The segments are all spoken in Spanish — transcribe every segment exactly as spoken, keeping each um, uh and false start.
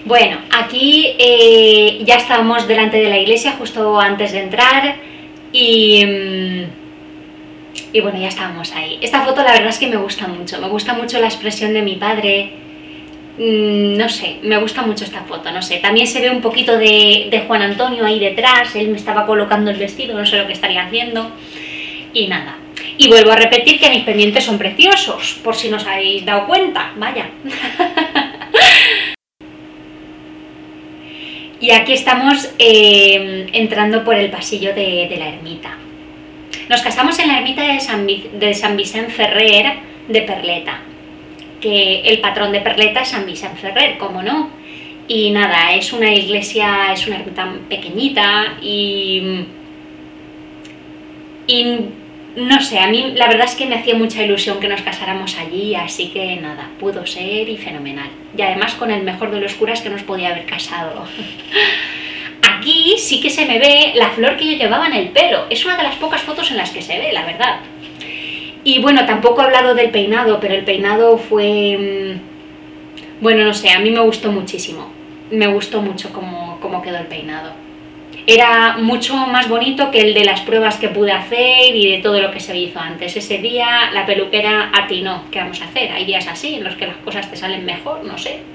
Bueno, aquí eh, ya estábamos delante de la iglesia justo antes de entrar y, mm, y bueno, ya estábamos ahí. Esta foto la verdad es que me gusta mucho, me gusta mucho la expresión de mi padre, mm, no sé, me gusta mucho esta foto, no sé. También se ve un poquito de, de Juan Antonio ahí detrás, él me estaba colocando el vestido, no sé lo que estaría haciendo y nada. Y vuelvo a repetir que mis pendientes son preciosos, por si no os habéis dado cuenta, vaya. Y aquí estamos eh, entrando por el pasillo de, de la ermita. Nos casamos en la ermita de San, de San Vicent Ferrer de Perleta, que el patrón de Perleta es San Vicent Ferrer, como no. Y nada, es una iglesia, es una ermita pequeñita y... y no sé, a mí la verdad es que me hacía mucha ilusión que nos casáramos allí, así que nada, pudo ser y fenomenal. Y además con el mejor de los curas que nos podía haber casado. Aquí sí que se me ve la flor que yo llevaba en el pelo, es una de las pocas fotos en las que se ve, la verdad. Y bueno, tampoco he hablado del peinado, pero el peinado fue... bueno, no sé, a mí me gustó muchísimo, me gustó mucho cómo, cómo quedó el peinado. Era mucho más bonito que el de las pruebas que pude hacer y de todo lo que se hizo antes. Ese día la peluquera atinó. ¿Qué vamos a hacer? Hay días así en los que las cosas te salen mejor, no sé.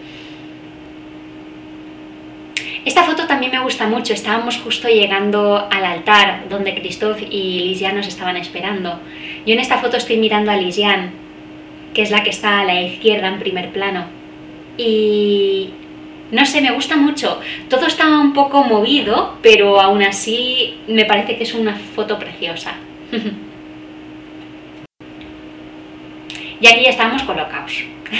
Esta foto también me gusta mucho. Estábamos justo llegando al altar donde Christophe y Lisiane nos estaban esperando. Yo en esta foto estoy mirando a Lisiane, que es la que está a la izquierda en primer plano. Y... no sé, me gusta mucho. Todo está un poco movido, pero aún así me parece que es una foto preciosa. Y aquí ya estamos colocados.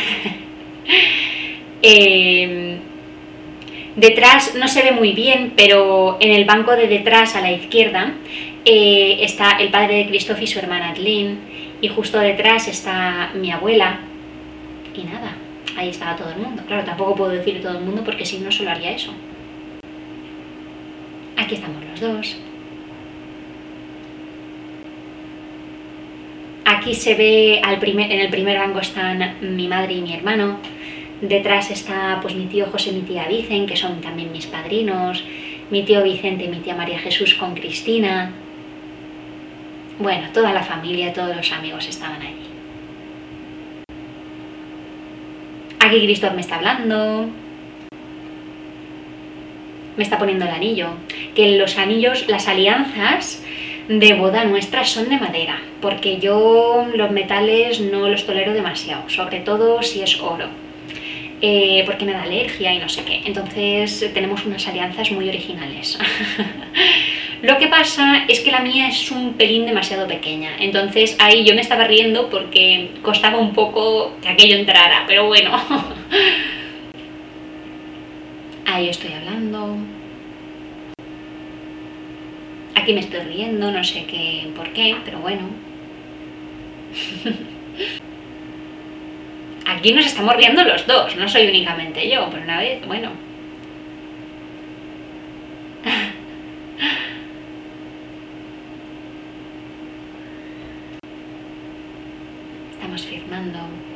eh, detrás no se ve muy bien, pero en el banco de detrás a la izquierda eh, está el padre de Christophe y su hermana Adeline, y justo detrás está mi abuela. Y nada, ahí estaba todo el mundo. Claro, tampoco puedo decir todo el mundo porque si no solo haría eso. Aquí estamos los dos. Aquí se ve, al primer, en el primer banco están mi madre y mi hermano. Detrás está pues mi tío José y mi tía Vicen, que son también mis padrinos. Mi tío Vicente y mi tía María Jesús con Cristina. Bueno, toda la familia, todos los amigos estaban allí. Aquí Christophe me está hablando, me está poniendo el anillo, que los anillos, las alianzas de boda nuestras son de madera, porque yo los metales no los tolero demasiado, sobre todo si es oro, eh, porque me da alergia y no sé qué, entonces tenemos unas alianzas muy originales. Lo que pasa es que la mía es un pelín demasiado pequeña, entonces ahí yo me estaba riendo porque costaba un poco que aquello entrara, pero bueno. Ahí estoy hablando. Aquí me estoy riendo, no sé qué, por qué, pero bueno. Aquí nos estamos riendo los dos, no soy únicamente yo, pero una vez, bueno. Estamos firmando.